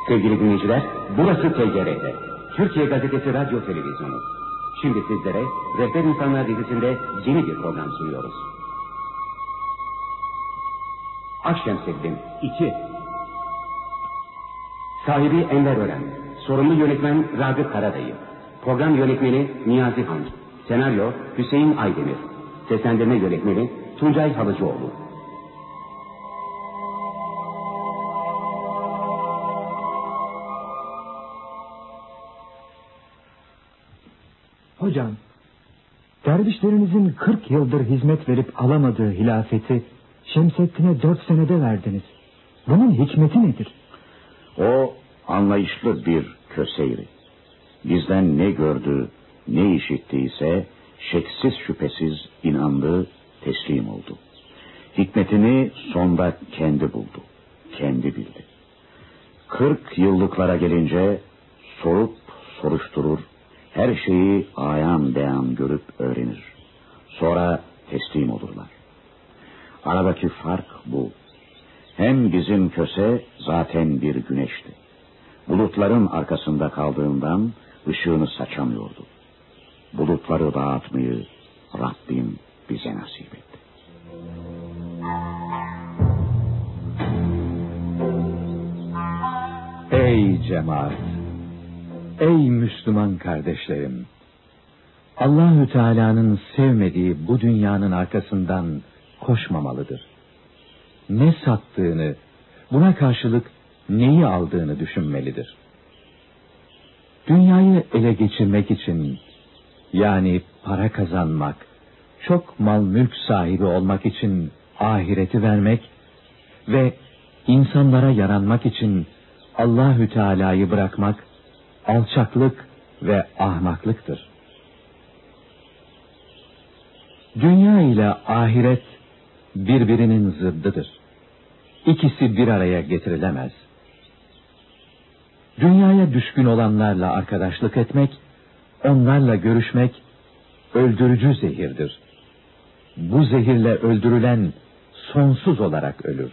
Sevgili dinleyiciler, burası TGRT, Türkiye Gazetesi Radyo Televizyonu. Şimdi sizlere Rehber İnsanlar dizisinde yeni bir program sunuyoruz. Akşemseddin 2. Sahibi Enver Ören, sorumlu yönetmen Ragıp Karadayı, program yönetmeni Niyazi Han, senaryo Hüseyin Aydemir, seslendirme yönetmeni Tuncay Halıcıoğlu. Hocam, dervişlerinizin 40 yıldır hizmet verip alamadığı hilafeti Şemseddin'e 4 senede verdiniz. Bunun hikmeti nedir? O anlayışlı bir köseyri. Bizden ne gördü, ne işittiyse şeksiz şüphesiz inandı, teslim oldu. Hikmetini sonda kendi buldu, kendi bildi. 40 yıllıklara gelince sorup soruşturur, her şeyi ayan beyan görüp öğrenir. Sonra teslim olurlar. Aradaki fark bu. Hem bizim köse zaten bir güneşti. Bulutların arkasında kaldığından ışığını saçamıyordu. Bulutları dağıtmayı Rabbim bize nasip etti. Ey cemaat! Ey Müslüman kardeşlerim! Allahü Teala'nın sevmediği bu dünyanın arkasından koşmamalıdır. Ne sattığını, buna karşılık neyi aldığını düşünmelidir. Dünyayı ele geçirmek için, yani para kazanmak, çok mal mülk sahibi olmak için ahireti vermek ve insanlara yaranmak için Allahü Teala'yı bırakmak alçaklık ve ahmaklıktır. Dünya ile ahiret birbirinin zıddıdır. İkisi bir araya getirilemez. Dünyaya düşkün olanlarla arkadaşlık etmek, onlarla görüşmek öldürücü zehirdir. Bu zehirle öldürülen sonsuz olarak ölür.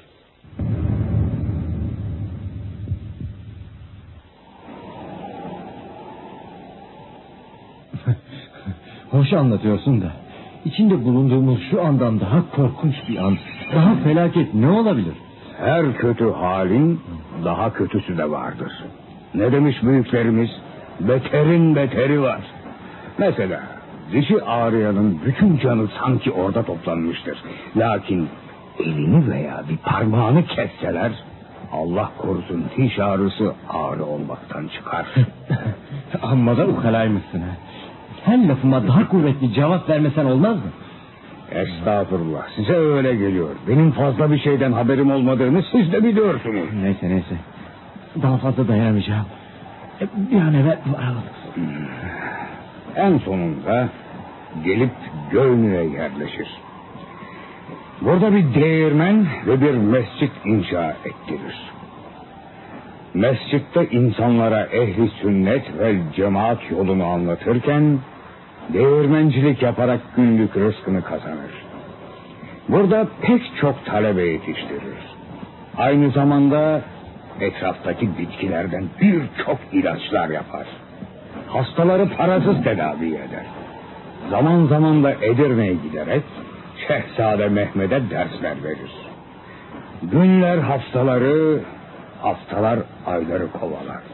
Hoş anlatıyorsun da içinde bulunduğumuz şu andan daha korkunç bir an, daha felaket ne olabilir? Her kötü halin daha kötüsü de vardır. Ne demiş büyüklerimiz? Beterin beteri var. Mesela dişi ağrıyanın bütün canı sanki orada toplanmıştır. Lakin elini veya bir parmağını kesseler, Allah korusun, diş ağrısı ağrı olmaktan çıkar. Amma da ukalaymışsın ha. Her lafıma daha kuvvetli cevap vermesen olmaz mı? Estağfurullah, size öyle geliyor. Benim fazla bir şeyden haberim olmadığını siz de biliyorsunuz. Neyse. Daha fazla dayanamayacağım. Bir an evvel varalım. En sonunda gelip Göynü'ye yerleşir. Burada bir değirmen ve bir mescit inşa ettirir. Mescitte insanlara ehli sünnet ve cemaat yolunu anlatırken değirmencilik yaparak günlük rızkını kazanır. Burada pek çok talebe yetiştirir. Aynı zamanda etraftaki bitkilerden birçok ilaçlar yapar. Hastaları parasız tedavi eder. Zaman zaman da Edirne'ye giderek Şehzade Mehmet'e dersler verir. Günler haftaları, haftalar ayları kovalar.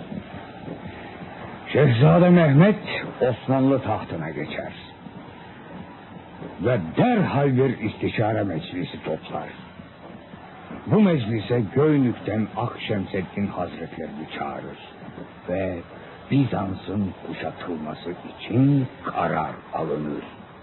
Şehzade Mehmet Osmanlı tahtına geçer. Ve derhal bir istişare meclisi toplar. Bu meclise Göynük'ten Akşemseddin Hazretlerini çağırır. Ve Bizans'ın kuşatılması için karar alınır.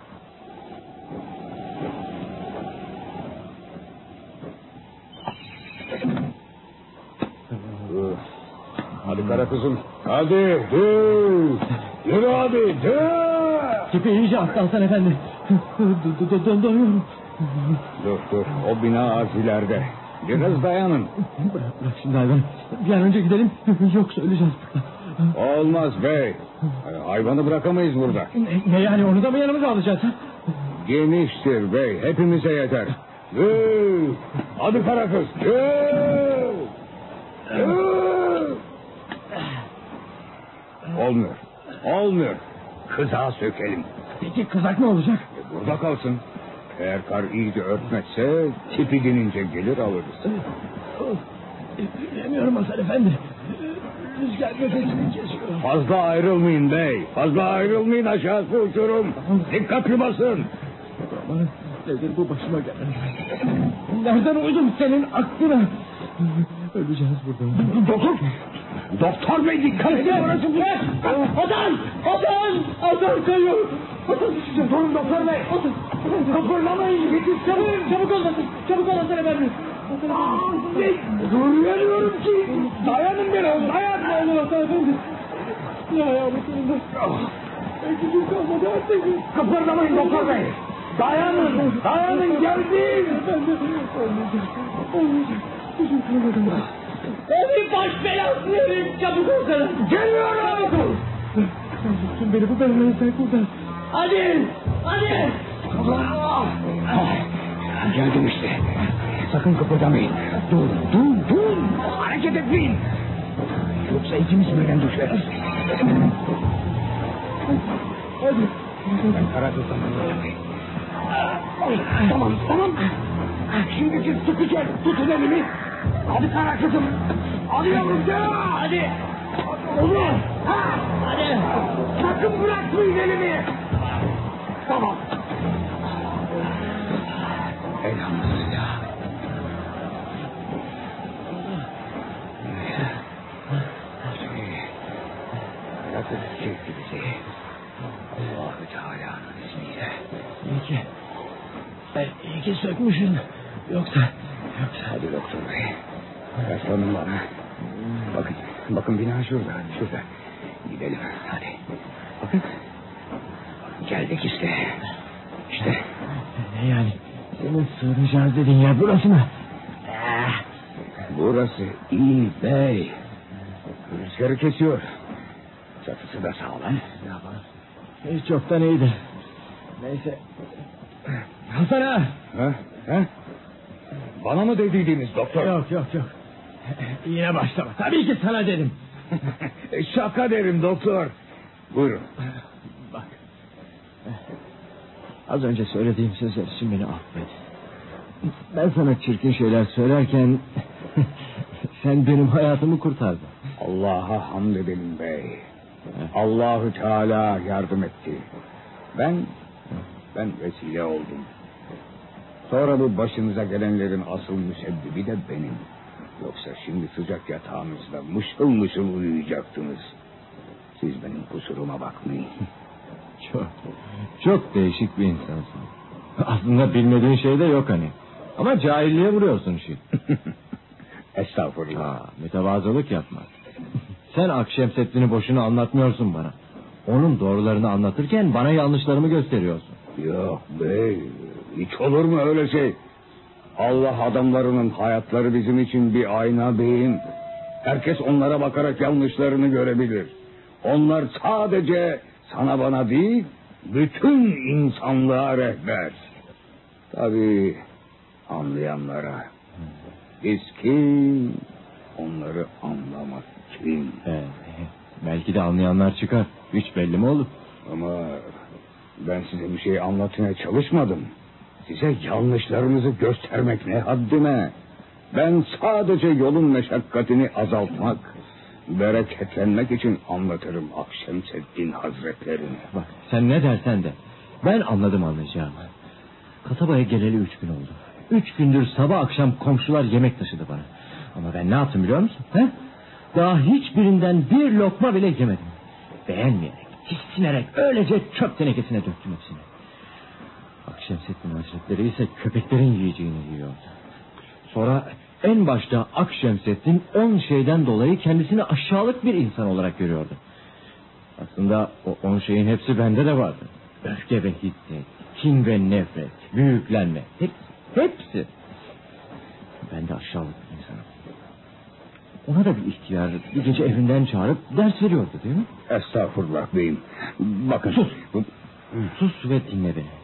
Hadi kara kızım, hadi yürü hadi. Tipi iyice atlansan efendi. Donuyorum. Dur, o bina az ileride. Biraz dayanın. Bırak şimdi hayvanı. Bir an önce gidelim, yoksa öleceğiz. Olmaz bey. Hayvanı bırakamayız burada. Ne yani, onu da mı yanımıza alacağız? Geniştir bey, hepimize yeter. Hadi kara kız. Olmuyor. Olmuyor. Kızağı sökelim. Peki kızak ne olacak? Burada kalsın. Eğer kar iyice örtmezse tipi dinince gelir alırız. Bilemiyorum Hasan Efendi. Rüzgar nefesini kesiyor. Fazla ayrılmayın bey. Fazla ayrılmayın, aşağısı uçurum. Dikkatli basın. Aman nedir bu başıma gelen? Nereden uydum senin aklına? Öleceğiz burada. Doktor! Doktor bey dikkat edin. Orası bu. Hasan kayıyor. Hasan düşeceğim. Durun doktor bey. Kıpırdamayın. Yetiştirin. Çabuk ol Hasan Efendi. Duruyorum ki. Dayanın biraz. Dayan. Ne olur Hasan Efendi. Ya ayağımın sonunda. Gücüm kalmadı artık. Kıpırdamayın doktor bey. Dayanın. Dayanın, geldim. Olmayacak. Gücüm kalmadı. Onun baş belası verin. Çabuk ol sana. Geliyorum. Sen tuttun beni bu beladan sen kurtar. Hadi. Geldim işte. Sakın kıpırdamayın. Dur. Hareket etmeyin. Yoksa ikimiz birden düşeriz. Hadi. Ben karar kıldım. Tamam. Şimdi siz sıkıca tutun elimi. Hadi kara kızım. Hadi yavrum. Hadi. Olur. Hadi. Sakın bırakmayın elimi. Tamam. Elhamdülillah. Yaratır çekti bizi. Allah-u Teala'nın izniyle. İyi ki sökmüşsün. Yoksa. Hadi doktor bey. Yaslanın bana. Bakın bina şurada. Gidelim hadi. Bakın. Geldik işte. Ne yani? Senin sığınacağız dediğin yer burası mı? Burası iyi bey. Rüzgarı kesiyor. Çatısı da sağlam. Hiç çoktan iyiydi. Neyse. Hasan ağa. Ha? Bana mı dediydiniz doktor? Yok. Yine başlama. Tabii ki sana dedim. Şaka derim doktor. Buyurun. Bak. Az önce söylediğim sözler için beni affet. Ben sana çirkin şeyler söylerken sen benim hayatımı kurtardın. Allah'a hamd edelim bey. Allahu Teala yardım etti. Ben vesile oldum. Sonra bu başınıza gelenlerin asıl müsebbibi de benim. Yoksa şimdi sıcak yatağınızda mışıl mışıl uyuyacaktınız. Siz benim kusuruma bakmayın. Çok değişik bir insansın. Aslında bilmediğin şey de yok hani. Ama cahilliğe vuruyorsun işi. Estağfurullah. Mütevazılık yapma. Sen Akşemseddin'i boşuna anlatmıyorsun bana. Onun doğrularını anlatırken bana yanlışlarımı gösteriyorsun. Yok bey, hiç olur mu öyle şey? Allah adamlarının hayatları bizim için bir ayna beyim. Herkes onlara bakarak yanlışlarını görebilir. Onlar sadece sana bana değil, bütün insanlığa rehber. Tabii anlayanlara. Biz kim? Onları anlamak kim? Belki de anlayanlar çıkar. Hiç belli mi olur? Ama ben size bir şey anlatmaya çalışmadım. Size yanlışlarınızı göstermek ne haddime. Ben sadece yolun meşakkatini azaltmak, bereketlenmek için anlatırım Akşemseddin Hazretlerini. Bak sen ne dersen de ben anladım anlayacağımı. Kasabaya geleli 3 gün oldu. 3 gündür sabah akşam komşular yemek taşıdı bana. Ama ben ne yaptım biliyor musun? Daha hiçbirinden bir lokma bile yemedim. Beğenmeyerek, tiksinerek öylece çöp tenekesine döktüm hepsini. Akşemseddin Hazretleri ise köpeklerin yiyeceğini yiyordu. Sonra en başta Akşemseddin 10 şeyden dolayı kendisini aşağılık bir insan olarak görüyordu. Aslında o 10 şeyin hepsi bende de vardı. Öfke ve hiddet, kin ve nefret, büyüklenme, hepsi. Ben de aşağılık bir insanım. Ona da bir ihtiyar bir gece evinden çağırıp ders veriyordu değil mi? Estağfurullah beyim. Bakın. Sus ve dinle beni.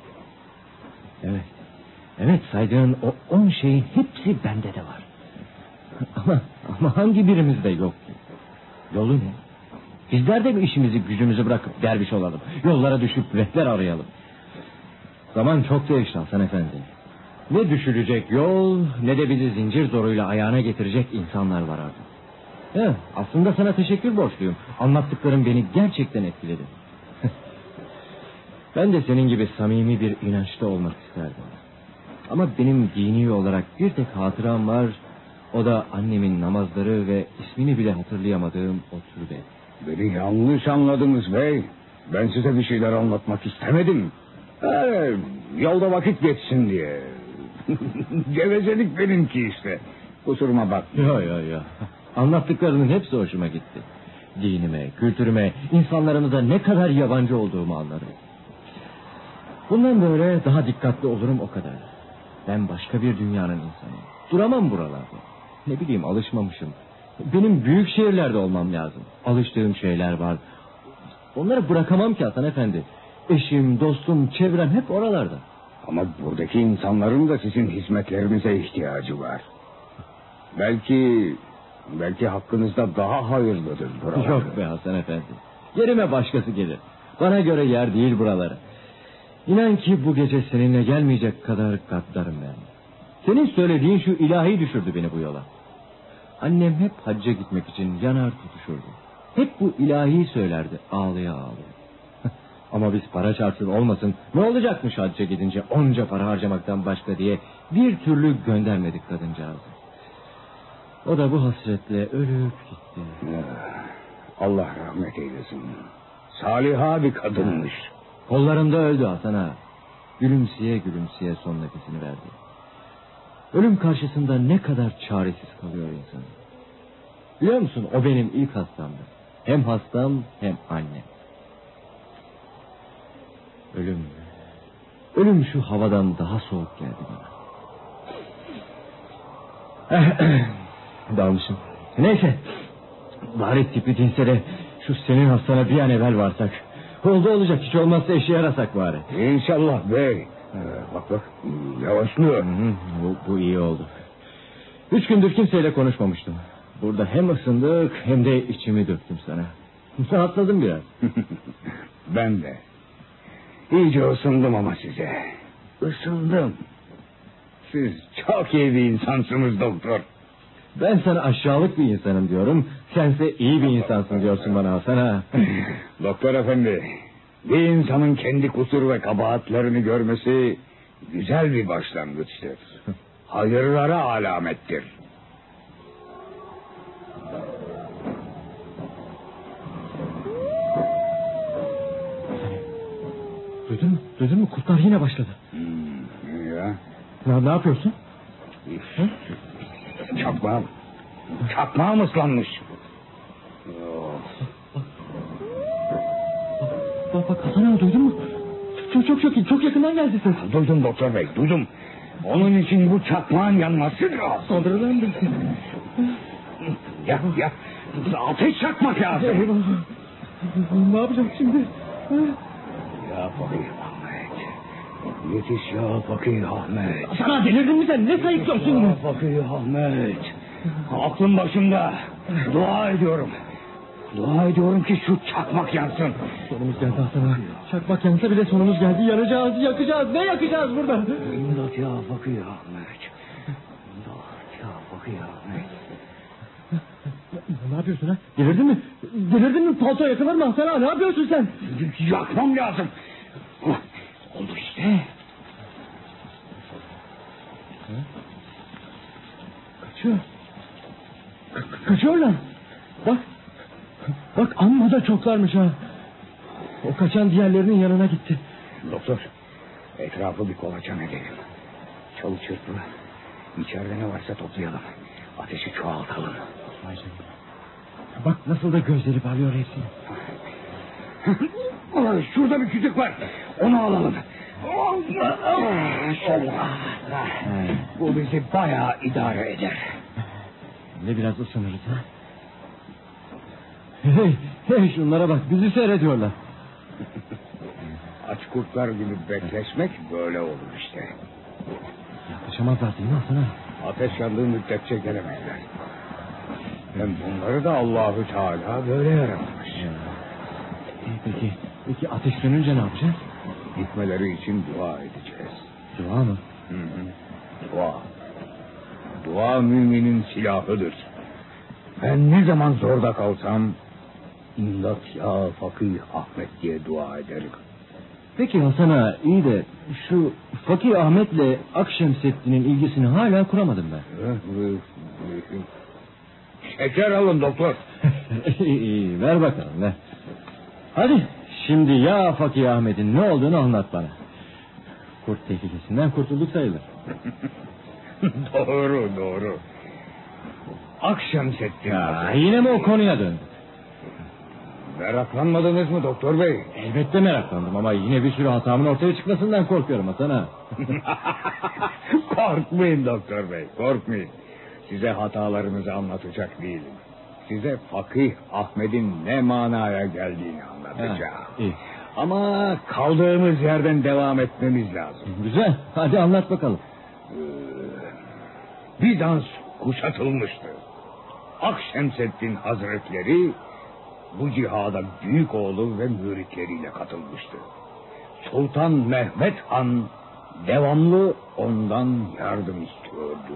Evet saydığın o 10 şeyin hepsi bende de var. Ama hangi birimizde yok ki? Yolu ne? Bizler de mi işimizi gücümüzü bırakıp derviş olalım? Yollara düşüp rehber arayalım. Zaman çok değişti Hasan Efendi. Ne düşülecek yol ne de bizi zincir zoruyla ayağına getirecek insanlar var artık. Aslında sana teşekkür borçluyum. Anlattıkların beni gerçekten etkiledi. Ben de senin gibi samimi bir inançta olmak isterdim. Ama benim dini olarak bir tek hatıram var. O da annemin namazları ve ismini bile hatırlayamadığım o türbe. Beni yanlış anladınız bey. Ben size bir şeyler anlatmak istemedim. Yolda vakit geçsin diye. Gevezelik benimki işte. Kusuruma bak. Ya. Anlattıklarının hepsi hoşuma gitti. Dinime, kültürüme, insanlarımıza ne kadar yabancı olduğumu anladım. Bundan böyle daha dikkatli olurum o kadar. Ben başka bir dünyanın insanıyım. Duramam buralarda. Ne bileyim, alışmamışım. Benim büyük şehirlerde olmam lazım. Alıştığım şeyler var. Onları bırakamam ki Hasan Efendi. Eşim, dostum, çevrem hep oralarda. Ama buradaki insanların da sizin hizmetlerinize ihtiyacı var. Belki hakkınızda daha hayırlıdır buralar. Yok be Hasan Efendi. Yerime başkası gelir. Bana göre yer değil buraları. İnan ki bu gece seninle gelmeyecek kadar gaddarım ben. Senin söylediğin şu ilahi düşürdü beni bu yola. Annem hep hacca gitmek için yanar tutuşurdu. Hep bu ilahi söylerdi ağlaya ağlaya. Ama biz para çarpsın olmasın, ne olacakmış hacca gidince onca para harcamaktan başka diye bir türlü göndermedik kadıncağızı. O da bu hasretle ölüp gitti. Allah rahmet eylesin. Saliha bir kadınmış. Kollarımda öldü Hasan ağa. Gülümseye gülümseye son nefesini verdi. Ölüm karşısında ne kadar çaresiz kalıyor insan. Biliyor musun, o benim ilk hastamdı. Hem hastam hem annem. Ölüm şu havadan daha soğuk geldi bana. Dalmışım. Neyse. Bari tipi dinse de şu senin hastana bir an evvel varsak. Oldu olacak, hiç olmazsa eşi arasak bari. İnşallah bey. Bak yavaşlıyor. Bu iyi oldu. 3 gündür kimseyle konuşmamıştım. Burada hem ısındık hem de içimi döktüm sana. Rahatladım biraz. Ben de. İyice ısındım ama size. Isındım. Siz çok iyi bir insansınız doktor. Ben sana aşağılık bir insanım diyorum. Sense iyi bir insansın diyorsun bana Hasan ha. Doktor efendi, bir insanın kendi kusur ve kabahatlerini görmesi güzel bir başlangıçtır. Hayırlara alamettir. Duydun mu? Kurtlar yine başladı. Ya. Ne yapıyorsun? Çakmağım ıslanmış. Bak Hasan ağa, duydun mu? Çok yakından geldi ses. Duydum doktor bey, duydum. Onun için bu çakmağın yanması lazım. Saldırılandı. Ya. Ateş çakmak lazım. Ne yapacağız şimdi? Ya Fakir Ahmet. Yetiş ya Fakir Ahmet. Sana delirdin mi sen? Ne sayıklıyorsun? Ya Fakir Ahmet. Aklım başımda. Dua ediyorum. Dua ediyorum ki şu çakmak yansın. Sonumuz geldi Hasan ağa. Çakmak yansa bile sonumuz geldi. Yanacağız, yakacağız. Ne yakacağız burada? İmdat ya Fakir Ahmet. İmdat ya Fakir Ahmet. Ne yapıyorsun ha? Delirdin mi? Palto yakılır mı Hasan ağa? Ne yapıyorsun sen? Yakmam lazım. Oldu işte. Kaçıyorlar. Bak amma da çoklarmış ha. O kaçan diğerlerinin yanına gitti. Doktor, etrafı bir kolaçan edelim. Çalı çırpı. İçeride ne varsa toplayalım. Ateşi çoğaltalım. Bak nasıl da gözleri parlıyor hepsinin. Şurada bir kütük var. Onu alalım. Bu bizi bayağı idare eder. Ne biraz ısınırız ha. Hey şunlara bak, bizi seyrediyorlar. Aç kurtlar gibi bekleşmek böyle olur işte. Yaklaşamazlar değil mi Hasan ağa? Ateş yandığı müddetçe gelemezler. Hem bunları da Allahu Teala böyle yaratmış. Peki ateş sönünce ne yapacağız? Gitmeleri için dua edeceğiz. Dua mı? Dua. Dua müminin silahıdır. Ben ne zaman zorda kalsam İmdat ya Fakih Ahmet diye dua ederim. Peki Hasan ağa, iyi de şu Fakih Ahmet'le Akşemseddin'in ilgisini hala kuramadım ben. Şeker alın doktor. İyi, ver bakalım ver. Hadi şimdi ya Fakih Ahmet'in ne olduğunu anlat bana. Kurt tehlikesinden kurtulduk sayılır. Doğru. Akşemseddin. Yine mi o konuya döndük? Meraklanmadınız mı doktor bey? Elbette meraklandım ama yine bir sürü hatamın ortaya çıkmasından korkuyorum Hasan ağa. Korkmayın doktor bey, korkmayın. Size hatalarınızı anlatacak değilim. Size Fakih Ahmet'in ne manaya geldiğini anlatacağım. İyi. Ama kaldığımız yerden devam etmemiz lazım. Güzel, hadi anlat bakalım. Bizans kuşatılmıştı. Akşemseddin Hazretleri bu cihada büyük oğlu ve müritleriyle katılmıştı. Sultan Mehmet Han devamlı ondan yardım istiyordu.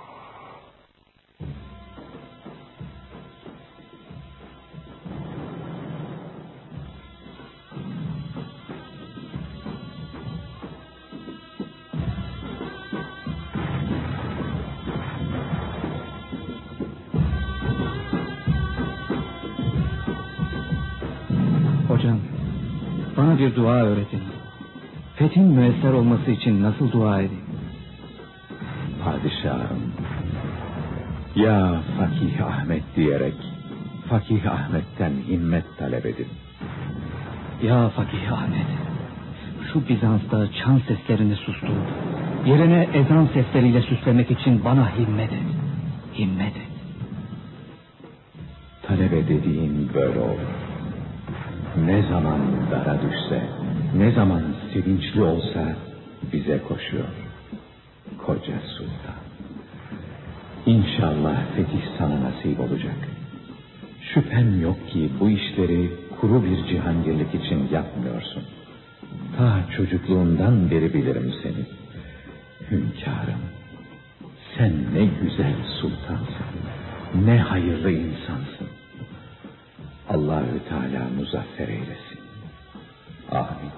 Hocam, bana bir dua öğretin. Fethin müesser olması için nasıl dua edeyim? Padişahım, ya Fakih Ahmet diyerek Fakih Ahmet'ten himmet talep edin. Ya Fakih Ahmet, şu Bizans'ta çan seslerini sustur. Yerine ezan sesleriyle süslemek için bana himmet et. Himmet et. Talebe dediğin böyle olur. Ne zaman dara düşse, ne zaman sevinçli olsa bize koşuyor. Koca Sultan. İnşallah fetih sana nasip olacak. Şüphem yok ki bu işleri kuru bir cihangirlik için yapmıyorsun. Ta çocukluğundan beri bilirim seni. Hünkârım, sen ne güzel sultansın, ne hayırlı insansın. Allahü Teala muzaffer eylesin. Amin.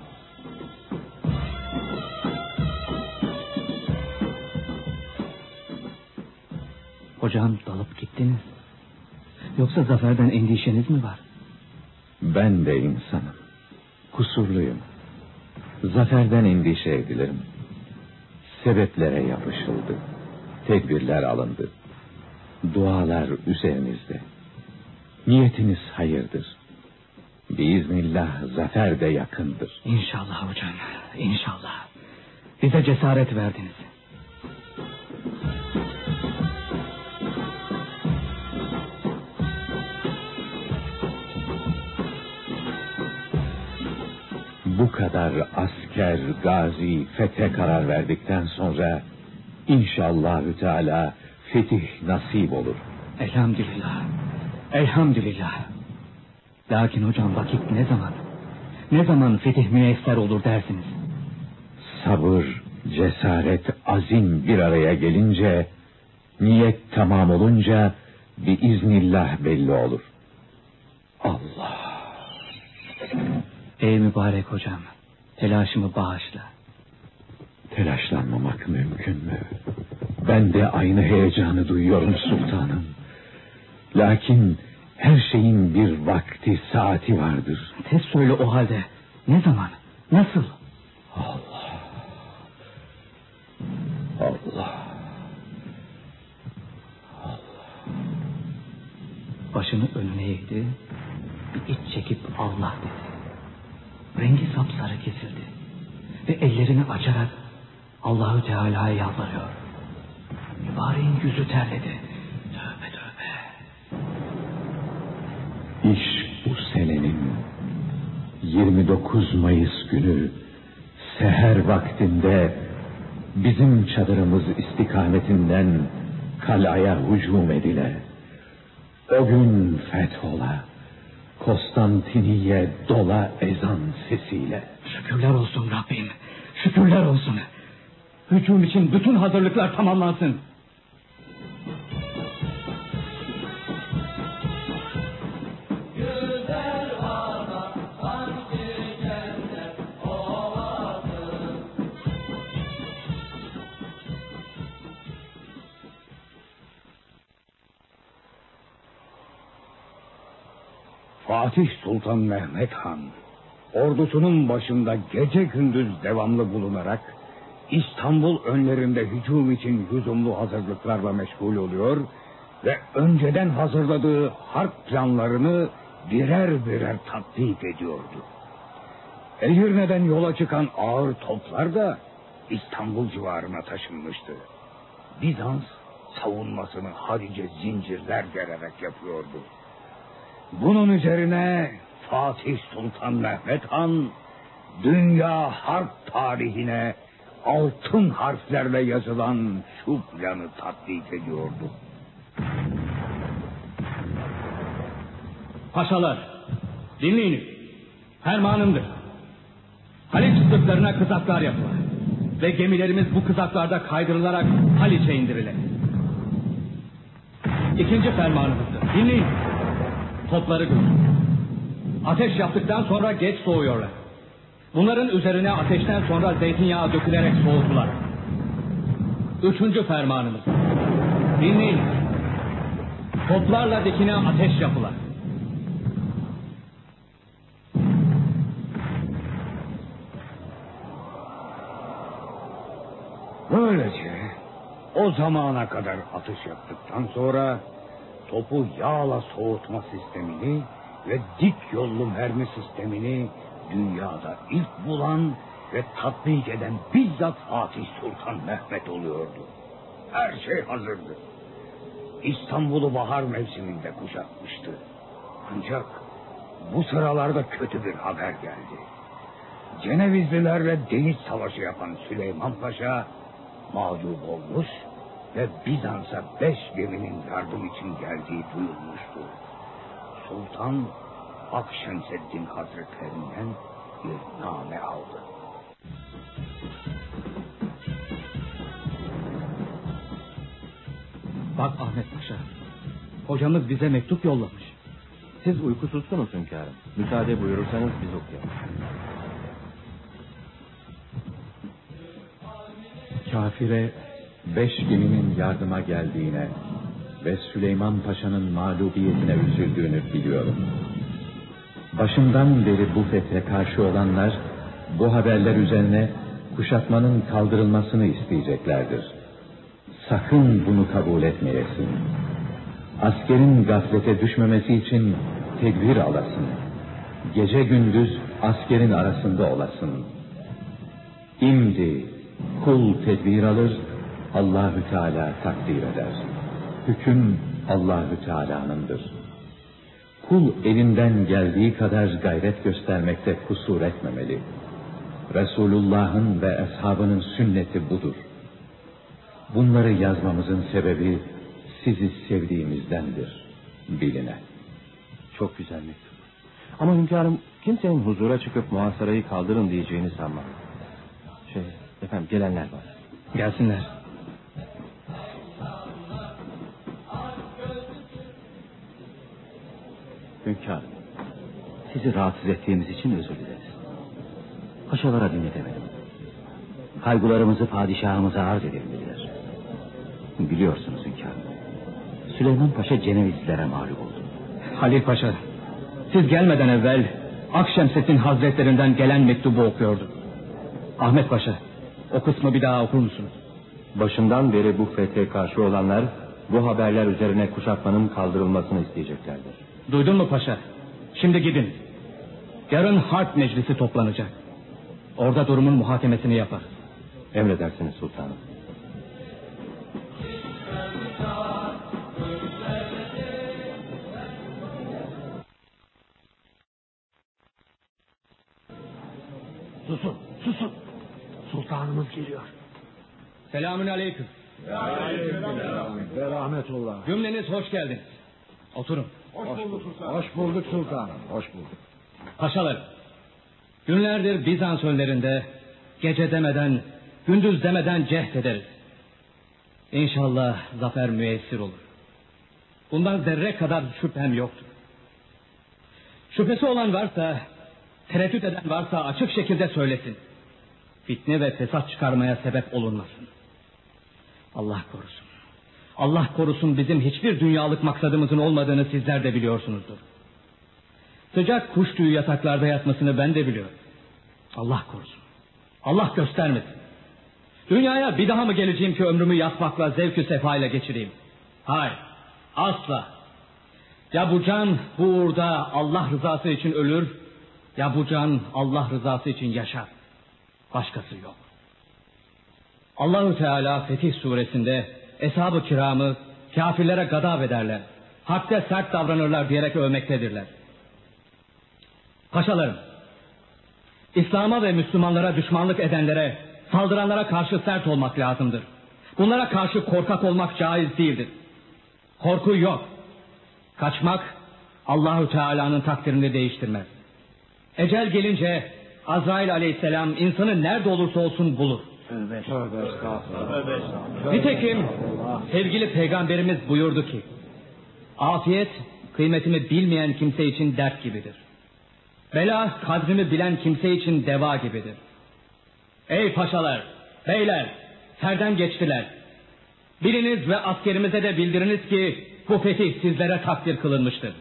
Hocam, dalıp gittiniz. Yoksa zaferden endişeniz mi var? Ben de insanım. Kusurluyum. Zaferden endişe edilirim. Sebeplere yapışıldı. Tedbirler alındı. Dualar üzerinizde. Niyetiniz hayırdır. Biiznillah zafer de yakındır. İnşallah hocam, inşallah. Bize cesaret verdiniz. Bu kadar asker, gazi, fethe karar verdikten sonra İnşallahü Teala fetih nasip olur. Elhamdülillah. Elhamdülillah. Lakin hocam, vakit ne zaman? Ne zaman fetih müyesser olur dersiniz? Sabır, cesaret, azim bir araya gelince, niyet tamam olunca biiznillah belli olur. Allah. Ey mübarek hocam, telaşımı bağışla. Telaşlanmamak mümkün mü? Ben de aynı heyecanı duyuyorum sultanım. Lakin her şeyin bir vakti, saati vardır. Tez söyle o halde. Ne zaman? Nasıl? Allah. Allah. Allah. Başını önüne eğdi. Bir iç çekip Allah dedi. Rengi sapsarı kesildi. Ve ellerini açarak Allahü Teala'ya yalvarıyor. Mübareğin yüzü terledi. Tövbe tövbe. İş bu senenin 29 Mayıs günü seher vaktinde bizim çadırımız istikametinden kalaya hücum edile, O gün fethola, Konstantiniye dola ezan sesiyle. Şükürler olsun Rabbim, şükürler olsun. Hücum için bütün hazırlıklar tamamlansın. Fatih Sultan Mehmet Han ordusunun başında gece gündüz devamlı bulunarak İstanbul önlerinde hücum için lüzumlu hazırlıklarla meşgul oluyor ve önceden hazırladığı harp planlarını birer birer tatbik ediyordu. Edirne'den yola çıkan ağır toplar da İstanbul civarına taşınmıştı. Bizans savunmasını harice zincirler gererek yapıyordu. Bunun üzerine Fatih Sultan Mehmet Han dünya harp tarihine altın harflerle yazılan şu planı tatbik ediyordu. Paşalar, dinleyin. Fermanımdır. Haliç sırtlarına kızaklar yapılar ve gemilerimiz bu kızaklarda kaydırılarak Haliç'e indirilir. İkinci fermanımızdır. Dinleyin. Topları götürün. Ateş yaptıktan sonra geç soğuyorlar. Bunların üzerine ateşten sonra zeytinyağı dökülerek soğutular. Üçüncü fermanımız. Dinleyin. Toplarla dikine ateş yapılar. Böylece o zamana kadar atış yaptıktan sonra topu yağla soğutma sistemini ve dik yollu mermi sistemini dünyada ilk bulan ve tatbik eden bizzat Fatih Sultan Mehmet oluyordu. Her şey hazırdı. İstanbul'u bahar mevsiminde kuşatmıştı. Ancak bu sıralarda kötü bir haber geldi. Cenevizlilerle deniz savaşı yapan Süleyman Paşa mağlup olmuş ve Bizans'a 5 geminin yardım için geldiği duyulmuştu. Sultan Akşemseddin Hazretlerinden bir name aldı. Bak Ahmet Paşa, hocamız bize mektup yollamış. Siz uykusuzsunuz hünkârım. Müsaade buyurursanız biz okuyalım. Kafire 5 geminin yardıma geldiğine ve Süleyman Paşa'nın mağlubiyetine üzüldüğünü biliyorum. Başından beri bu fethe karşı olanlar bu haberler üzerine kuşatmanın kaldırılmasını isteyeceklerdir. Sakın bunu kabul etmeyesin. Askerin gaflete düşmemesi için tedbir alasın. Gece gündüz askerin arasında olasın. İmdi kul tedbir alır, Allahü Teala takdir eder. Hüküm Allahü Teala'nındır. Kul elinden geldiği kadar gayret göstermekte kusur etmemeli. Resulullah'ın ve ashabının sünneti budur. Bunları yazmamızın sebebi sizi sevdiğimizdendir. Biline. Çok güzel mektup. Ama hünkârım kimsenin huzura çıkıp muhasarayı kaldırın diyeceğini sanmam. Efendim gelenler var. Gelsinler. Hünkârım, sizi rahatsız ettiğimiz için özür dileriz. Paşalara dinletemedim. Kaygılarımızı padişahımıza arz edelim dediler. Biliyorsunuz hünkârım, Süleyman Paşa Cenevizlilere mağlup oldu. Halil Paşa, siz gelmeden evvel Akşemseddin Hazretlerinden gelen mektubu okuyordu. Ahmet Paşa, o kısmı bir daha okur musunuz? Başından beri bu fethe karşı olanlar bu haberler üzerine kuşatmanın kaldırılmasını isteyeceklerdir. Duydun mu paşa? Şimdi gidin. Yarın harp meclisi toplanacak. Orada durumun muhakemesini yapar. Emredersiniz sultanım. Susun, susun. Sultanımız geliyor. Selamün aleyküm. Ve rahmetullah. Cümleniz hoş geldiniz. Oturun. Hoş bulduk sultanım. Hoş bulduk. Paşalar, günlerdir Bizans önlerinde gece demeden, gündüz demeden cehd ederiz. İnşallah zafer müyessir olur. Bundan zerre kadar şüphem yoktur. Şüphesi olan varsa, tereddüt eden varsa açık şekilde söylesin. Fitne ve fesat çıkarmaya sebep olunmasın. Allah korusun. Allah korusun, bizim hiçbir dünyalık maksadımızın olmadığını sizler de biliyorsunuzdur. Sıcak kuş tüyü yataklarda yatmasını ben de biliyorum. Allah korusun. Allah göstermesin. Dünyaya bir daha mı geleceğim ki ömrümü yatmakla, zevk-ü sefayla geçireyim? Hayır, asla. Ya bu can bu uğurda Allah rızası için ölür, ya bu can Allah rızası için yaşar. Başkası yok. Allahu Teala Fetih suresinde Eshab-ı Kiram'ı kafirlere gadab ederler, hakta sert davranırlar diyerek övmektedirler. Paşalarım, İslam'a ve Müslümanlara düşmanlık edenlere, saldıranlara karşı sert olmak lazımdır. Bunlara karşı korkak olmak caiz değildir. Korku yok. Kaçmak Allahu Teala'nın takdirini değiştirmez. Ecel gelince Azrail aleyhisselam insanı nerede olursa olsun bulur. Nitekim sevgili peygamberimiz buyurdu ki, afiyet kıymetimi bilmeyen kimse için dert gibidir. Bela kadrimi bilen kimse için deva gibidir. Ey paşalar, beyler, serden geçtiler. Biliniz ve askerimize de bildiriniz ki bu fetih sizlere takdir kılınmıştır.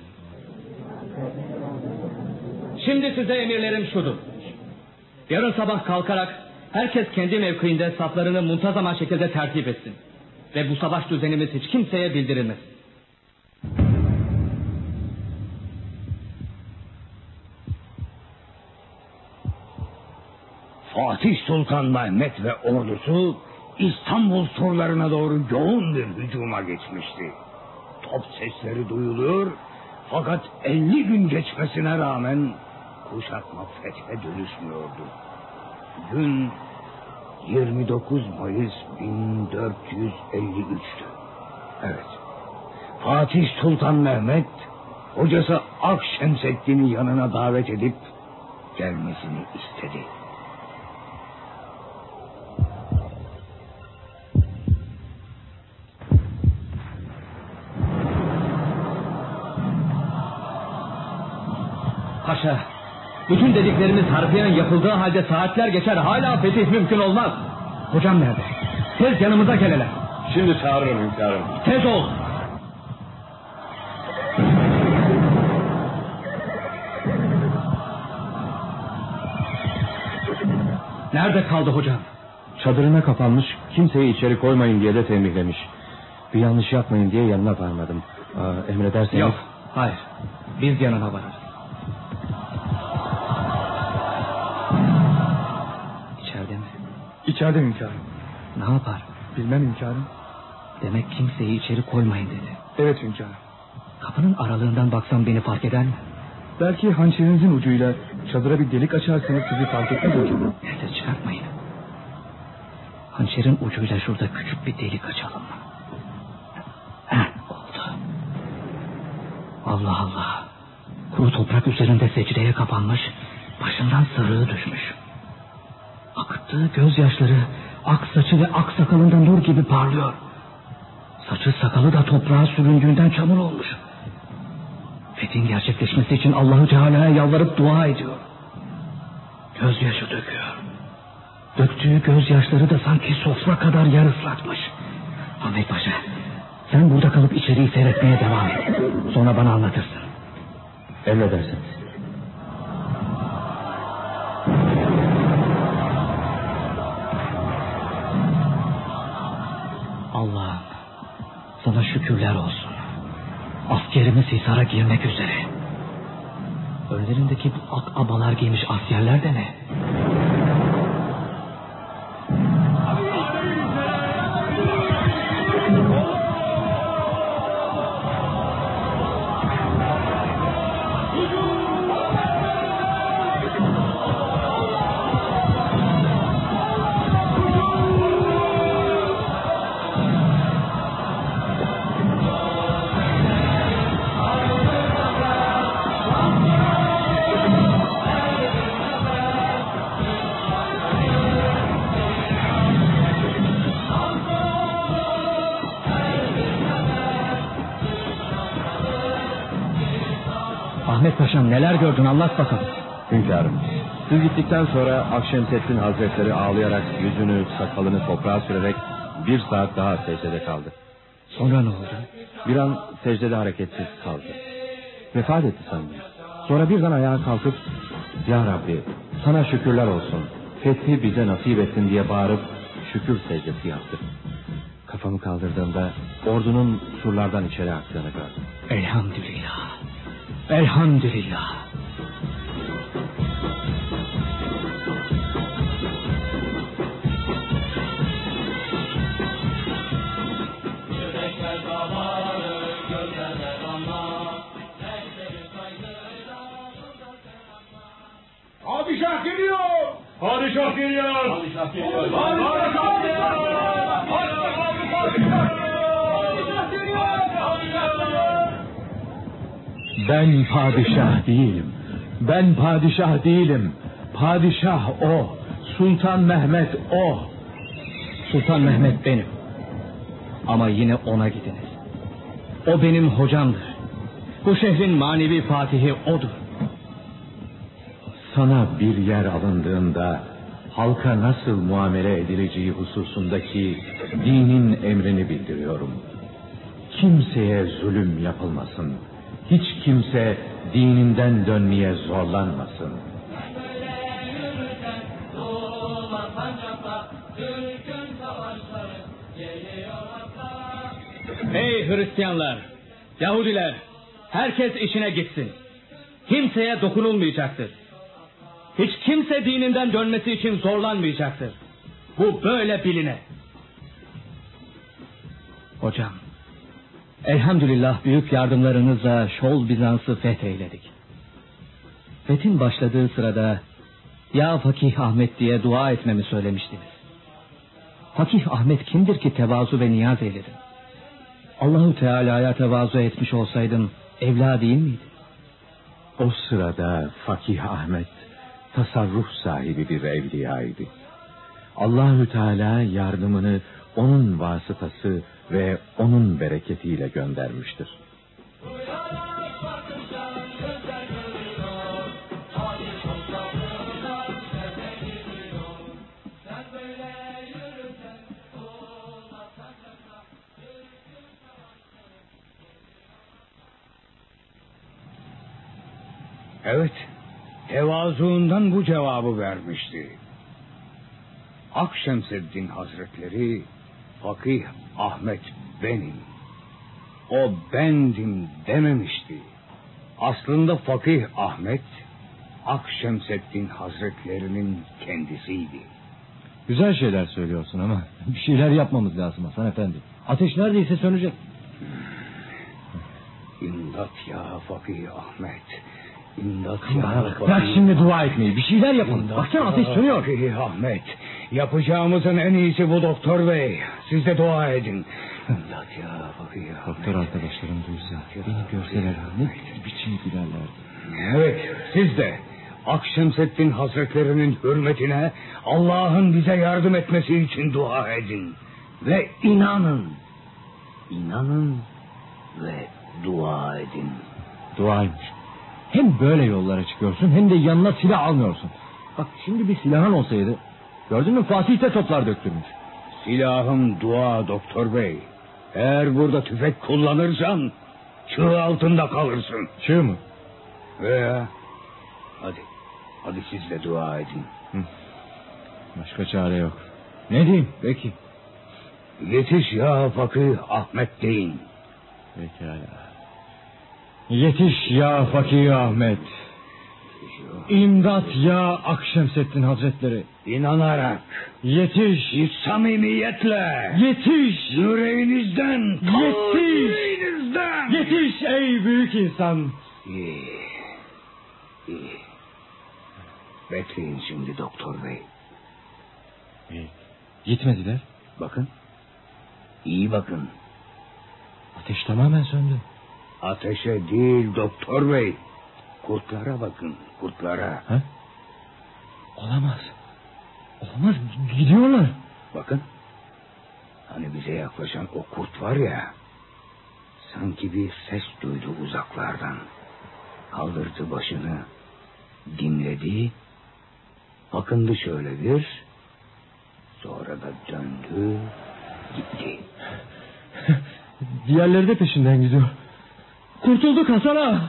Şimdi size emirlerim şudur. Yarın sabah kalkarak herkes kendi mevkiinde saflarını muntazama şekilde tertip etsin. Ve bu savaş düzenimiz hiç kimseye bildirilmesin. Fatih Sultan Mehmet ve ordusu İstanbul surlarına doğru yoğun bir hücuma geçmişti. Top sesleri duyuluyor, fakat 50 gün geçmesine rağmen kuşatma fethe dönüşmüyordu. Gün 29 Mayıs 1453'tü. Evet, Fatih Sultan Mehmet hocası Akşemseddin'i yanına davet edip gelmesini istedi. Paşa, bütün dediklerimiz harfiyen yapıldığı halde saatler geçer, hala fetih mümkün olmaz. Hocam nerede? Tez yanımıza gel hele. Şimdi çağırırım hünkârım. Tez ol. Nerede kaldı hocam? Çadırına kapanmış, kimseyi içeri koymayın diye de tembihlemiş. Bir yanlış yapmayın diye yanına varmadım. Emrederseniz... Yok, hayır. Biz yanına varırız. İçeride mi? İçeride hünkârım. Ne yapar? Bilmem hünkârım. Demek kimseyi içeri koymayın dedi. Evet hünkârım. Kapının aralığından baksam beni fark eder mi? Belki hançerinizin ucuyla çadıra bir delik açarsanız sizi fark etmez hocam. Ses çıkartmayın. Hançerin ucuyla şurada küçük bir delik açalım. Oldu. Allah Allah. Kuru toprak üzerinde secdeye kapanmış, başından sırığı düşmüş. Akıttığı gözyaşları ak saçı ve ak sakalında nur gibi parlıyor. Saçı sakalı da toprağa süründüğünden çamur olmuş. Fethin gerçekleşmesi için Allahu Teala'ya yalvarıp dua ediyor. Gözyaşı döküyor. Döktüğü gözyaşları da sanki sofra kadar yer ıslatmış. Ahmet Paşa, sen burada kalıp içeriği seyretmeye devam et. Sonra bana anlatırsın. Emredersiniz. Allah'ım, sana şükürler olsun. Askerimiz Hisar'a girmek üzere. Önlerindeki bu ak abalar giymiş askerler de ne? akşam neler gördün, anlat bakalım. Hünkârım, siz gittikten sonra Akşemseddin Hazretleri ağlayarak yüzünü, sakalını toprağa sürerek 1 saat daha secdede kaldı. Sonra ne oldu? Bir an secdede hareketsiz kaldı. Vefat etti sandım. Sonra birden ayağa kalkıp "Ya Rabbi, sana şükürler olsun, fethi bize nasip ettin" diye bağırıp şükür secdesi yaptı. Kafamı kaldırdığımda ordunun surlardan içeri aktığını gördüm. Elhamdülillah. Elhamdülillah. Padişah geliyor! Padişah geliyor! Padişah geliyor! Padişah geliyor! Ben padişah değilim. Ben padişah değilim. Padişah o. Sultan Mehmet o. Sultan Mehmet benim. Ama yine ona gidiniz. O benim hocamdır. Bu şehrin manevi fatihi odur. Sana bir yer alındığında halka nasıl muamele edileceği hususundaki dinin emrini bildiriyorum. Kimseye zulüm yapılmasın. Hiç kimse dininden dönmeye zorlanmasın. Ey Hristiyanlar, Yahudiler, herkes işine gitsin. Kimseye dokunulmayacaktır. Hiç kimse dininden dönmesi için zorlanmayacaktır. Bu böyle biline. Hocam, elhamdülillah büyük yardımlarınızla Şol Bizans'ı fetheyledik. Fethin başladığı sırada "Ya Fakih Ahmet" diye dua etmemi söylemiştiniz. Fakih Ahmet kimdir ki tevazu ve niyaz eyledim? Allahu Teala'ya tevazu etmiş olsaydım evla değil miydi? O sırada Fakih Ahmet tasarruf sahibi bir evliyaydı. Allahü Teala yardımını onun vasıtası ve onun bereketiyle göndermiştir. Evet, tevazuundan bu cevabı vermişti. Akşemseddin Hazretleri, Fakih Ahmet benim, o bendim dememişti. Aslında Fakih Ahmet, Akşemseddin Hazretlerinin kendisiydi. Güzel şeyler söylüyorsun ama bir şeyler yapmamız lazım Hasan Efendi. Ateş neredeyse sönecek. İmdat ya Fakih Ahmet. İmdat Bana ya bak, Fakih. bırak şimdi dua etmeyi, bir şeyler yapalım. İmdat Baksana ya ateş sönüyor. Fakih Ahmet. Yapacağımızın en iyisi bu doktor bey. Siz de dua edin. İmdat ya Fakih Ahmet. Doktor arkadaşlarım duysa, beni görseler ne biçim gülerlerdi. Evet, siz de Akşemseddin Hazretlerinin hürmetine Allah'ın bize yardım etmesi için dua edin. Ve inanın. İnanın ve dua edin. Duaymış. Hem böyle yollara çıkıyorsun hem de yanına silah almıyorsun. Bak şimdi bir silahın olsaydı, gördün mü Fatih de toplar döktürmüş. Silahım dua doktor bey. Eğer burada tüfek kullanırsan çığ altında kalırsın. Çığ mı? Veya hadi siz de dua edin. Başka çare yok. Ne diyeyim peki? Yetiş ya Fakih Ahmet deyin. Pekala. Yetiş ya Fakih Ahmet. İmdat ya Akşemseddin Hazretleri. İnanarak. Yetiş. Samimiyetle. Yetiş. Yüreğinizden. Yetiş. Yüreğinizden. Yetiş ey büyük insan. İyi. Bekleyin şimdi doktor bey. Gitmediler. Bakın. İyi bakın. Ateş tamamen söndü. Ateşe değil doktor bey. Kurtlara bakın, kurtlara. Ha? Olamaz. Olamaz, gidiyorlar. Bakın. Hani bize yaklaşan o kurt var ya. Sanki bir ses duydu uzaklardan. Kaldırdı başını, dinledi, bakındı şöyle bir, sonra da döndü, gitti. Diğerleri de peşinden gidiyor. Kurtulduk Hasan ağa.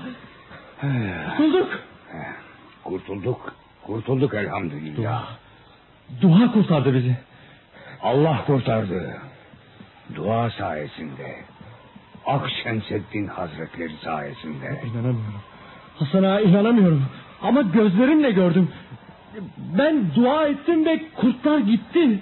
Kurtulduk elhamdülillah. Dua kurtardı bizi. Allah kurtardı. Dua sayesinde. Akşemseddin Hazretleri sayesinde. İnanamıyorum. Hasan ağa, inanamıyorum. Ama gözlerimle gördüm. Ben dua ettim ve kurtlar gitti.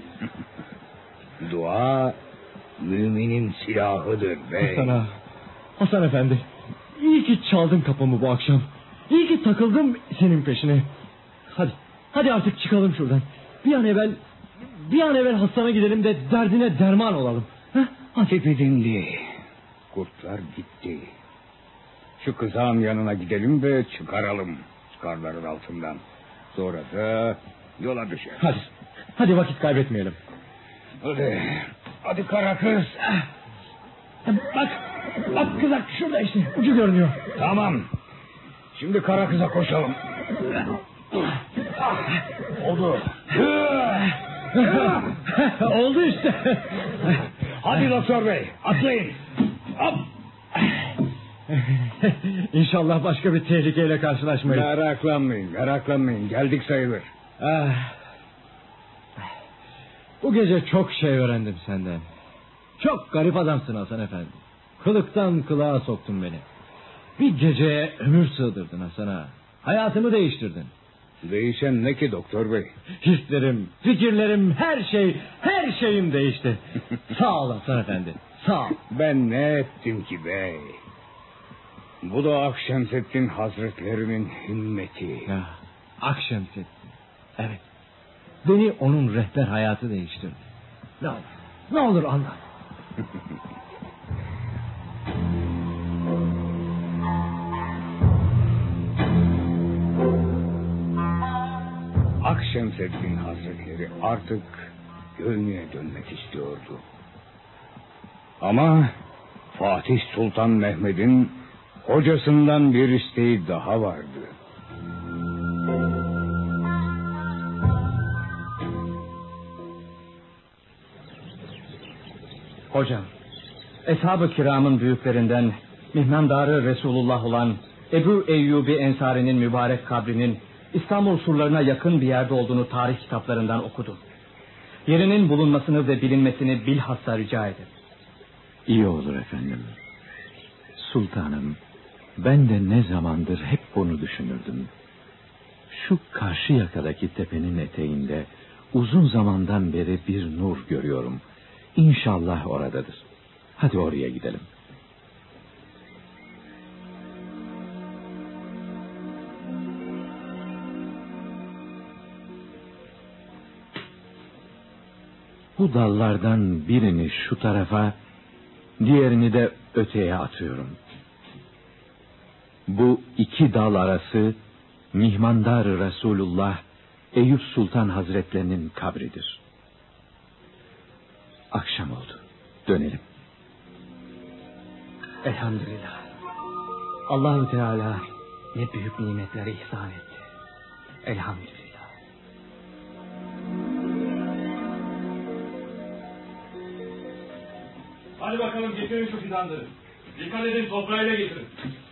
Dua müminin silahıdır bey. Hasan ağa, Hasan efendi, iyi ki çaldın kapımı bu akşam. İyi ki takıldım senin peşine. Hadi artık çıkalım şuradan. Bir an evvel Hasan'a gidelim de derdine derman olalım. Tepe dindi. Kurtlar gitti. Şu kızağın yanına gidelim ve çıkaralım çıkarların altından. Sonra da yola düşer. Hadi vakit kaybetmeyelim. Hadi kara kız. Bak kızak şurada işte, ucu görünüyor. Tamam. Şimdi kara kıza koşalım. Oldu. Oldu işte. Hadi doktor bey, atlayın. Hop. İnşallah başka bir tehlikeyle karşılaşmayız. Meraklanmayın. Geldik sayılır. Bu gece çok şey öğrendim senden. Çok garip adamsın Hasan efendi. Kılıktan kılığa soktun beni. Bir geceye ömür sığdırdın Hasan ağa. Hayatımı değiştirdin. Değişen ne ki doktor bey? Hislerim, fikirlerim, her şeyim değişti. Sağ ol Hasan efendi, sağ ol. Ben ne ettim ki bey? Bu da Akşemseddin Hazretlerinin himmeti. Akşemseddin, evet. Beni onun rehber hayatı değiştirdi. Ne olur anlat. Akşemseddin Hazretleri artık Gölnü'ye dönmek istiyordu. Ama Fatih Sultan Mehmet'in hocasından bir isteği daha vardı. Hocam, Eshab-ı Kiram'ın büyüklerinden Mihmandarı Resulullah olan Ebu Eyyubi Ensari'nin mübarek kabrinin İstanbul surlarına yakın bir yerde olduğunu tarih kitaplarından okudum. Yerinin bulunmasını ve bilinmesini bilhassa rica ederim. İyi olur efendim. Sultanım, ben de ne zamandır hep bunu düşünürdüm. Şu karşı yakadaki tepenin eteğinde uzun zamandan beri bir nur görüyorum. İnşallah oradadır. Hadi oraya gidelim. Bu dallardan birini şu tarafa, diğerini de öteye atıyorum. Bu iki dal arası Mihmandar-ı Resulullah Eyüp Sultan Hazretlerinin kabridir. Akşam oldu. Dönelim. Elhamdülillah. Allahu Teala ne büyük nimetleri ihsan etti. Elhamdülillah. Hadi bakalım getirin şu fidanları. Dikkat edin, toprağıyla getirin.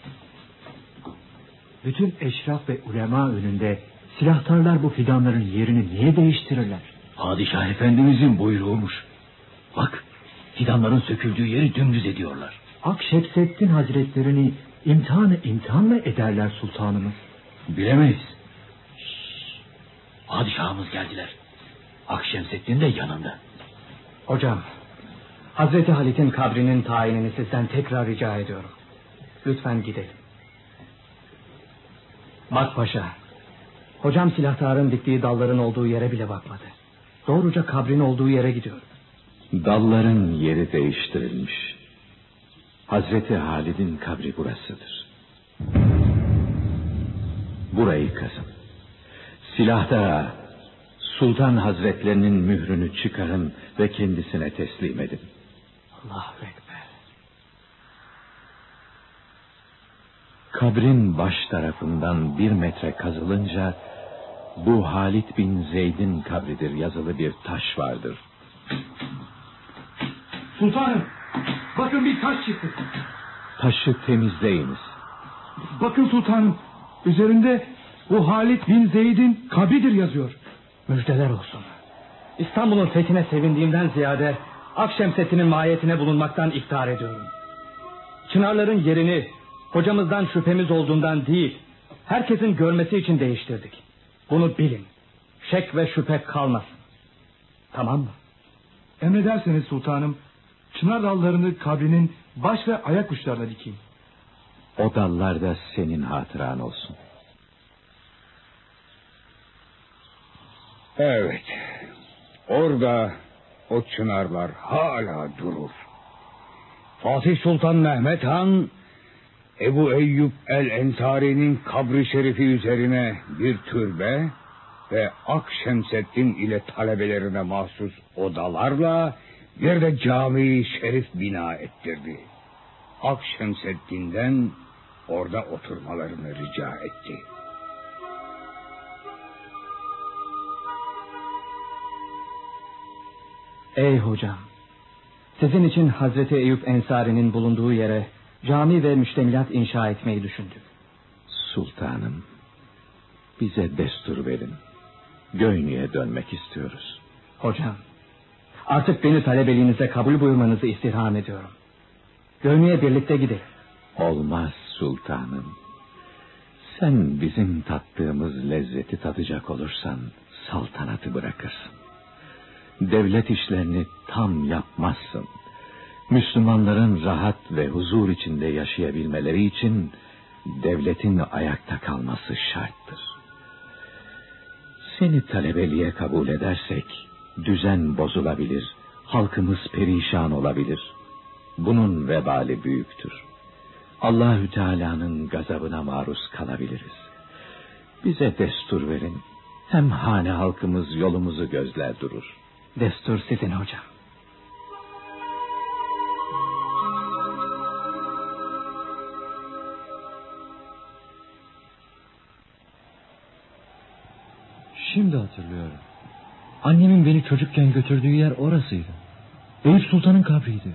Bütün eşraf ve ulema önünde silahtarlar bu fidanların yerini niye değiştirirler? Padişah Efendimizin buyruğuymuş. Bak, fidanların söküldüğü yeri dümdüz ediyorlar. Akşemseddin Hazretlerini imtihan mı ederler sultanımız? Bilemeyiz. Padişahımız geldiler. Akşemseddin de yanında. Hocam, Hazreti Halit'in kabrinin tayinini sizden tekrar rica ediyorum. Lütfen gidelim. Bak paşa, hocam silahtarın diktiği dalların olduğu yere bile bakmadı. Doğruca kabrin olduğu yere gidiyor. Dalların yeri değiştirilmiş. Hazreti Halid'in kabri burasıdır. Burayı kazın. Silahtara Sultan Hazretlerinin mührünü çıkarın ve kendisine teslim edin. Allahu Ekber. Kabrin baş tarafından 1 metre kazılınca bu Halit bin Zeyd'in kabridir yazılı bir taş vardır. Sultanım, bakın bir taş çıktı. Taşı temizleyiniz. Bakın sultanım, üzerinde bu Halit bin Zeyd'in kabridir yazıyor. Müjdeler olsun. İstanbul'un fethine sevindiğimden ziyade Akşemseddin'in mahiyetine bulunmaktan iftihar ediyorum. Çınarların yerini hocamızdan şüphemiz olduğundan değil, herkesin görmesi için değiştirdik. Bunu bilin. Şek ve şüphe kalmasın. Tamam mı? Emrederseniz sultanım, çınar dallarını kabrinin baş ve ayak uçlarına dikeyim. O dallar da senin hatıran olsun. Evet. Orada o çınarlar hala durur. Fatih Sultan Mehmet Han, Ebu Eyyub el-Ensari'nin kabri şerifi üzerine bir türbe ve Akşemseddin ile talebelerine mahsus odalarla bir de cami-i şerif bina ettirdi. Akşemseddin'den orada oturmalarını rica etti. Ey hocam, sizin için Hazreti Eyüp Ensari'nin bulunduğu yere cami ve müştemilat inşa etmeyi düşündük. Sultanım, bize destur verin. Göynü'ye dönmek istiyoruz. Hocam, artık beni talebeliğinize kabul buyurmanızı istirham ediyorum. Göynü'ye birlikte gidelim. Olmaz sultanım. Sen bizim tattığımız lezzeti tadacak olursan saltanatı bırakırsın. Devlet işlerini tam yapmazsın. Müslümanların rahat ve huzur içinde yaşayabilmeleri için devletin ayakta kalması şarttır. Seni talebeliğe kabul edersek düzen bozulabilir, halkımız perişan olabilir. Bunun vebali büyüktür. Allahü Teala'nın gazabına maruz kalabiliriz. Bize destur verin. Hem hane halkımız yolumuzu gözler durur. Destur sizin hocam. Şimdi hatırlıyorum. Annemin beni çocukken götürdüğü yer orasıydı. Eyüp Sultan'ın kabriydi.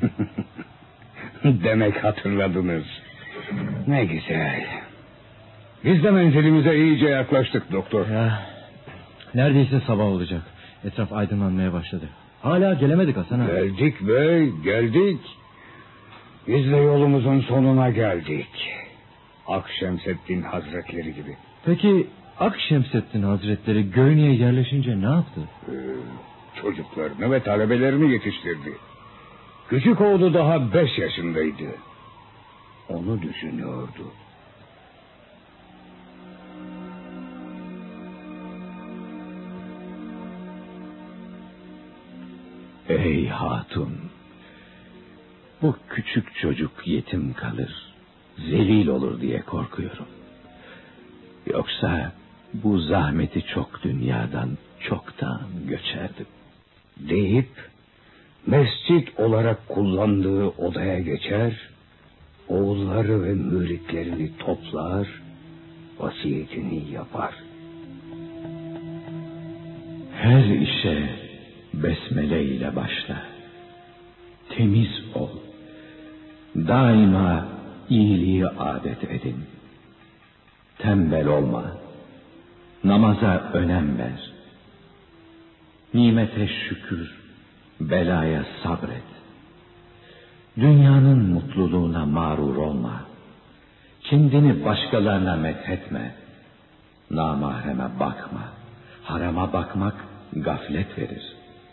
Demek hatırladınız. Ne güzel. Biz de menzilimize iyice yaklaştık doktor. Ya, neredeyse sabah olacak. Etraf aydınlanmaya başladı. Hala gelemedik Hasan abi. Geldik bey, geldik. Biz de yolumuzun sonuna geldik. Akşemseddin Hazretleri gibi. Peki Akşemseddin Hazretleri Göynü'ye yerleşince ne yaptı? Çocuklarını ve talebelerini yetiştirdi. Küçük oğlu daha 5 yaşındaydı. Onu düşünüyordu. Ey hatun, bu küçük çocuk yetim kalır, zelil olur diye korkuyorum. Yoksa bu zahmeti çok dünyadan çoktan göçerdim. Deyip mescit olarak kullandığı odaya geçer, oğulları ve müritlerini toplar, vasiyetini yapar. Her işe besmele ile başla. Temiz ol. Daima iyiliği adet edin. Tembel olma. Namaza önem ver. Nimete şükür, belaya sabret. Dünyanın mutluluğuna mağrur olma. Kendini başkalarına methetme. Namahreme bakma. Harama bakmak gaflet verir.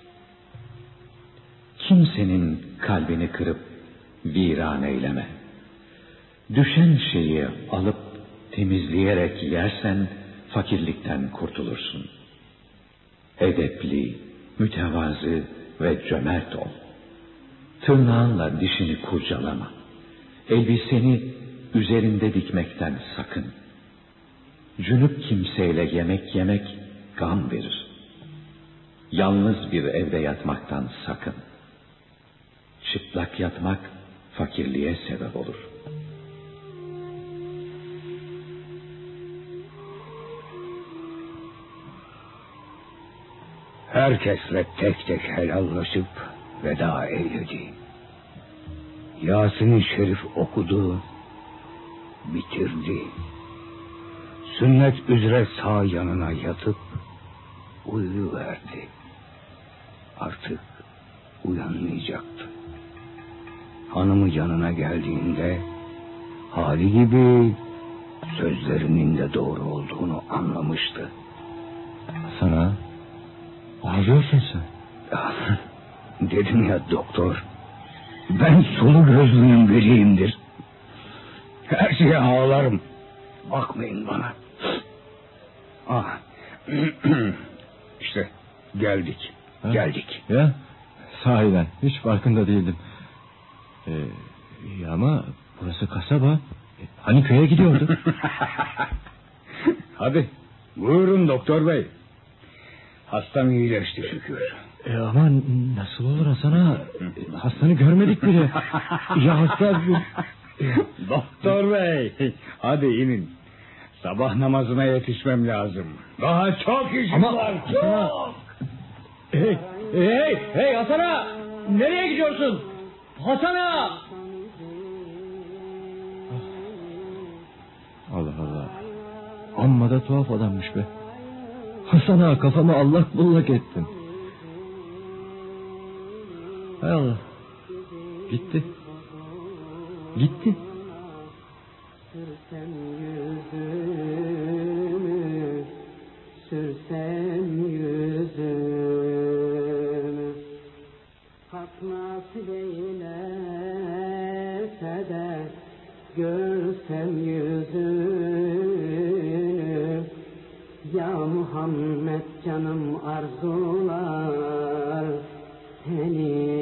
Kimsenin kalbini kırıp viran eyleme. Düşen şeyi alıp temizleyerek yersen fakirlikten kurtulursun. Edepli, mütevazı ve cömert ol. Tırnağınla dişini kurcalama. Elbiseni üzerinde dikmekten sakın. Cünüp kimseyle yemek yemek gam verir. Yalnız bir evde yatmaktan sakın. Çıplak yatmak fakirliğe sebep olur. herkesle tek tek helallaşıp veda eyledi. Yasin-i Şerif okudu, bitirdi. Sünnet üzere sağ yanına yatıp uyuyuverdi. Artık uyanmayacaktı. Hanımı yanına geldiğinde hali gibi sözlerinin de doğru olduğunu anlamıştı. Sana ağlıyorsun sen. Dedim ya doktor, ben sulu gözlünün biriyimdir. Her şeye ağlarım. Bakmayın bana. İşte geldik. Ha? Geldik. Ya sahiden hiç farkında değildim. Ama burası kasaba. Hani köye gidiyorduk. Hadi buyurun doktor bey. Hastam iyileşti şükür. Ama nasıl olur Hasan ağa? Hastanı görmedik bile. Ya hasta... Doktor bey, hadi inin. Sabah namazına yetişmem lazım. Daha çok işim var. Çok. Hey Hasan ağa! Nereye gidiyorsun? Hasan ağa! Allah Allah. Amma da tuhaf adammış be. Hasan ağa, kafamı allak bullak ettin. Hay Allah. Gitti. Sürsem yüzümü, sürsem yüzümü, hak nasip eylese de görsem yüzünü. Ya Muhammed canım arzular seni.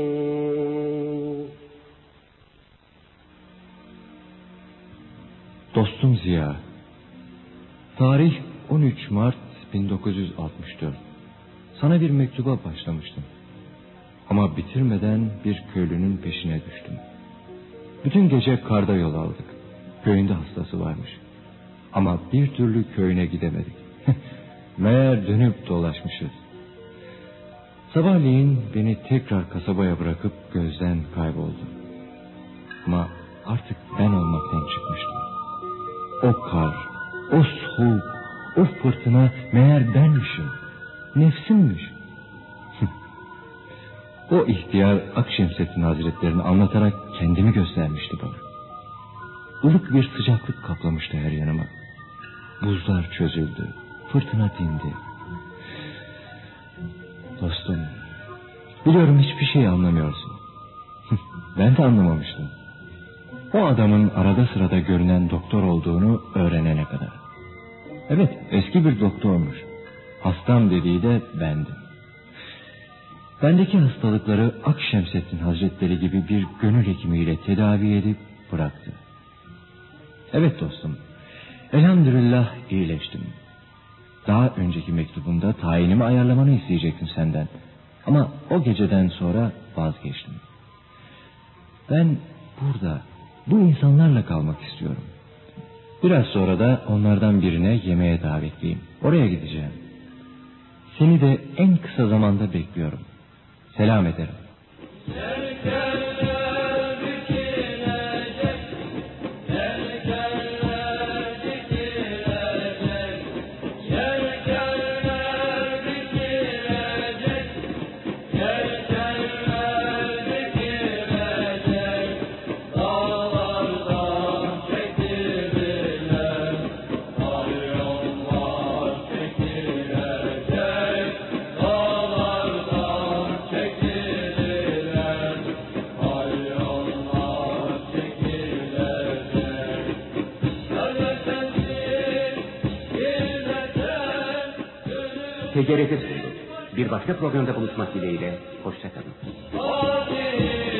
Dostum Ziya. Tarih 13 Mart 1964. Sana bir mektuba başlamıştım. Ama bitirmeden bir köylünün peşine düştüm. Bütün gece karda yol aldık. Köyünde hastası varmış. Ama bir türlü köyüne gidemedik. Meğer dönüp dolaşmışız. Sabahleyin beni tekrar kasabaya bırakıp gözden kayboldu. Ama artık ben olmaktan çıkmıştım. O kar, o soğuk, o fırtına meğer benmişim. Nefsimmiş. O ihtiyar Akşemseddin Hazretlerini anlatarak kendimi göstermişti bana. Ilık bir sıcaklık kaplamıştı her yanıma. Buzlar çözüldü, fırtına dindi. Dostum, biliyorum hiçbir şey anlamıyorsun. Ben de anlamamıştım. O adamın arada sırada görünen doktor olduğunu öğrenene kadar. Evet, eski bir doktormuş. Hastam dediği de bendim. Bendeki hastalıkları Akşemseddin Hazretleri gibi bir gönül hekimiyle tedavi edip bıraktı. Evet dostum, elhamdülillah iyileştim. Daha önceki mektubumda tayinimi ayarlamanı isteyecektim senden. Ama o geceden sonra vazgeçtim. Ben burada, bu insanlarla kalmak istiyorum. Biraz sonra da onlardan birine yemeğe davetliyim. Oraya gideceğim. Seni de en kısa zamanda bekliyorum. Selam ederim. TGRT sundu. Bir başka programda buluşmak dileğiyle. Hoşça kalın.